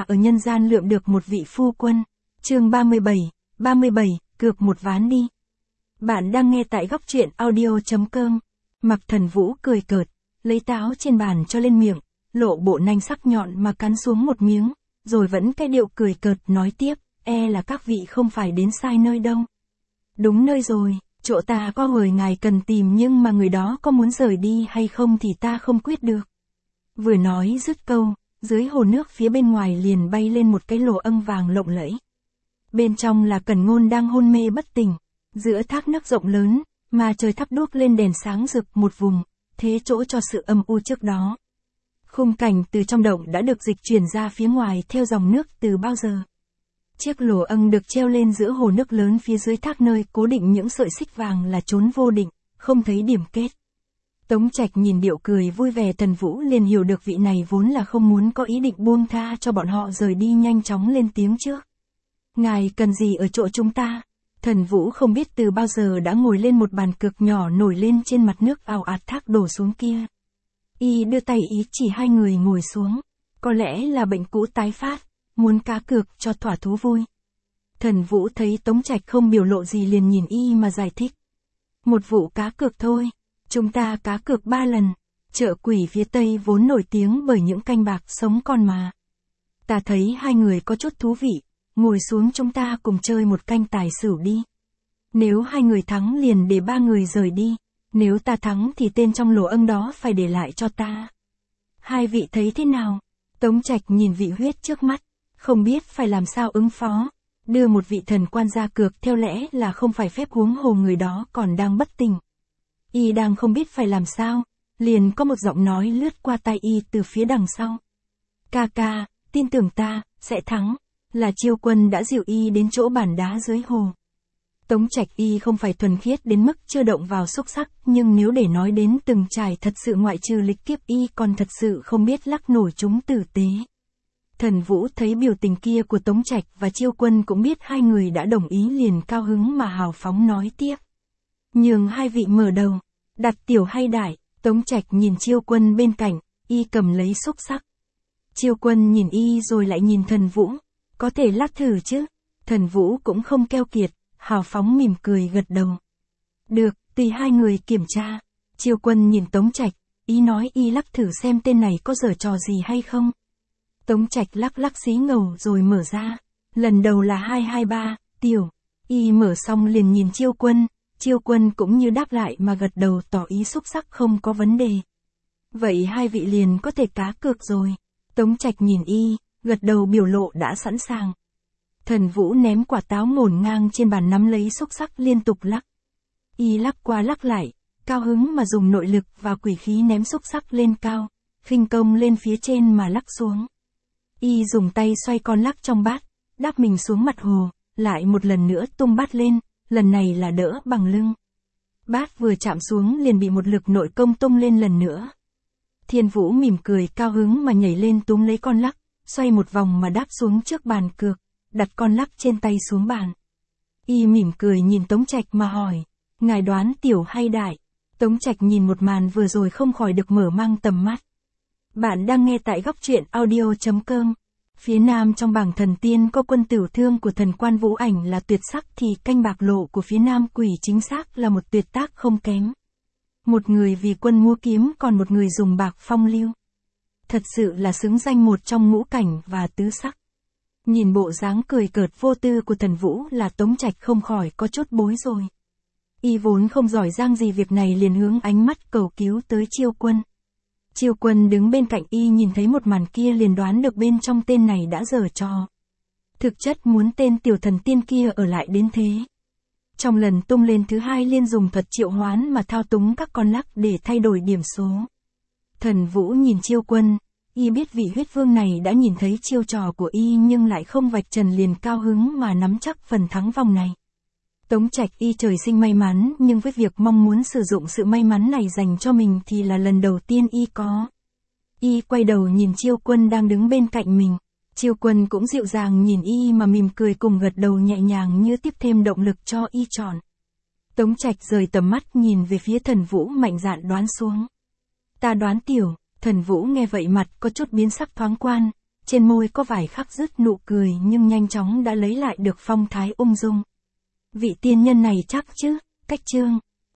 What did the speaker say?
ở nhân gian lượm được một vị phu quân. Chương 37, cược một ván đi. Bạn đang nghe tại góc truyện audio.com. Mặc Thần Vũ cười cợt, lấy táo trên bàn cho lên miệng, lộ bộ nanh sắc nhọn mà cắn xuống một miếng, rồi vẫn cái điệu cười cợt nói tiếp, là các vị không phải đến sai nơi đâu. Đúng nơi rồi, chỗ ta có người ngài cần tìm, nhưng mà người đó có muốn rời đi hay không thì ta không quyết được. Vừa nói dứt câu, dưới hồ nước phía bên ngoài liền bay lên một cái lồ âng vàng lộng lẫy. Bên trong là Cẩn Ngôn đang hôn mê bất tỉnh, giữa thác nước rộng lớn, mà trời thắp đuốc lên đèn sáng rực một vùng, thế chỗ cho sự âm u trước đó. Khung cảnh từ trong động đã được dịch chuyển ra phía ngoài theo dòng nước từ bao giờ. Chiếc lồ âng được treo lên giữa hồ nước lớn phía dưới thác, nơi cố định những sợi xích vàng là chốn vô định, không thấy điểm kết. Tống Trạch nhìn điệu cười vui vẻ Thần Vũ liền hiểu được vị này vốn là không muốn có ý định buông tha cho bọn họ rời đi, nhanh chóng lên tiếng trước. Ngài cần gì ở chỗ chúng ta? Thần Vũ không biết từ bao giờ đã ngồi lên một bàn cược nhỏ nổi lên trên mặt nước ào ạt thác đổ xuống kia. Y đưa tay ý chỉ hai người ngồi xuống. Có lẽ là bệnh cũ tái phát, muốn cá cược cho thỏa thú vui. Thần Vũ thấy Tống Trạch không biểu lộ gì liền nhìn Y mà giải thích. Một vụ cá cược thôi, chúng ta cá cược 3 lần. Chợ quỷ phía Tây vốn nổi tiếng bởi những canh bạc sống con mà. Ta thấy hai người có chút thú vị, ngồi xuống chúng ta cùng chơi một canh tài xỉu đi. Nếu hai người thắng liền để 3 người rời đi, nếu ta thắng thì tên trong lồ âng đó phải để lại cho ta. Hai vị thấy thế nào? Tống Trạch nhìn vị huyết trước mắt, không biết phải làm sao ứng phó. Đưa một vị thần quan ra cược theo lẽ là không phải phép, huống hồ người đó còn đang bất tỉnh. Y đang không biết phải làm sao, liền có một giọng nói lướt qua tai Y từ phía đằng sau. Ca ca, tin tưởng ta, sẽ thắng. Là Chiêu Quân đã dìu Y đến chỗ bàn đá dưới hồ. Tống Trạch Y không phải thuần khiết đến mức chưa động vào xúc sắc, nhưng nếu để nói đến từng trải thật sự ngoại trừ lịch kiếp, Y còn thật sự không biết lắc nổi chúng tử tế. Thần Vũ thấy biểu tình kia của Tống Trạch và Chiêu Quân cũng biết hai người đã đồng ý liền cao hứng mà hào phóng nói tiếp. Nhường hai vị mở đầu, đặt tiểu hay đại? Tống Trạch nhìn Chiêu Quân bên cạnh, Y cầm lấy xúc sắc. Chiêu Quân nhìn Y rồi lại nhìn Thần Vũ, có thể lắc thử chứ? Thần Vũ cũng không keo kiệt, hào phóng mỉm cười gật đầu. Được, tùy hai người kiểm tra. Chiêu Quân nhìn Tống Trạch, ý nói Y lắc thử xem tên này có giở trò gì hay không. Tống Trạch lắc xí ngầu rồi mở ra. Lần đầu là 223, tiểu. Y mở xong liền nhìn Chiêu Quân. Chiêu Quân cũng như đáp lại mà gật đầu tỏ ý xúc sắc không có vấn đề. Vậy hai vị liền có thể cá cược rồi. Tống Trạch nhìn Y, gật đầu biểu lộ đã sẵn sàng. Thần Vũ ném quả táo ngổn ngang trên bàn, nắm lấy xúc sắc liên tục lắc. Y lắc qua lắc lại, cao hứng mà dùng nội lực và quỷ khí ném xúc sắc lên cao, khinh công lên phía trên mà lắc xuống. Y dùng tay xoay con lắc trong bát, đáp mình xuống mặt hồ, lại một lần nữa tung bát lên, lần này là đỡ bằng lưng. Bát vừa chạm xuống liền bị một lực nội công tung lên lần nữa. Thiên Vũ mỉm cười cao hứng mà nhảy lên túm lấy con lắc, xoay một vòng mà đáp xuống trước bàn cược, đặt con lắc trên tay xuống bàn. Y mỉm cười nhìn Tống Trạch mà hỏi, ngài đoán tiểu hay đại? Tống Trạch nhìn một màn vừa rồi không khỏi được mở mang tầm mắt. Bạn đang nghe tại góc truyện audio.com. Phía nam trong bảng thần tiên có quân tử thương của thần quan Vũ Ảnh là tuyệt sắc, thì canh bạc lộ của phía nam quỷ chính xác là một tuyệt tác không kém. Một người vì quân múa kiếm, còn một người dùng bạc phong lưu. Thật sự là xứng danh một trong ngũ cảnh và tứ sắc. Nhìn bộ dáng cười cợt vô tư của Thần Vũ là Tống Trạch không khỏi có chút bối rồi. Y vốn không giỏi giang gì việc này liền hướng ánh mắt cầu cứu tới Chiêu Quân. Chiêu Quân đứng bên cạnh Y nhìn thấy một màn kia liền đoán được bên trong tên này đã giở trò. Thực chất muốn tên tiểu thần tiên kia ở lại đến thế. Trong lần tung lên thứ hai liên dùng thuật triệu hoán mà thao túng các con lắc để thay đổi điểm số. Thần Vũ nhìn Chiêu Quân, Y biết vị huyết vương này đã nhìn thấy chiêu trò của Y nhưng lại không vạch trần liền cao hứng mà nắm chắc phần thắng vòng này. Tống Trạch Y trời sinh may mắn, nhưng với việc mong muốn sử dụng sự may mắn này dành cho mình thì là lần đầu tiên Y có. Y quay đầu nhìn Chiêu Quân đang đứng bên cạnh mình. Chiêu Quân cũng dịu dàng nhìn Y mà mỉm cười cùng gật đầu nhẹ nhàng như tiếp thêm động lực cho Y chọn. Tống Trạch rời tầm mắt nhìn về phía Thần Vũ mạnh dạn đoán xuống. Ta đoán tiểu. Thần Vũ nghe vậy mặt có chút biến sắc thoáng quan, trên môi có vài khắc dứt nụ cười nhưng nhanh chóng đã lấy lại được phong thái ung dung. Vị tiên nhân này chắc chứ, cách Trương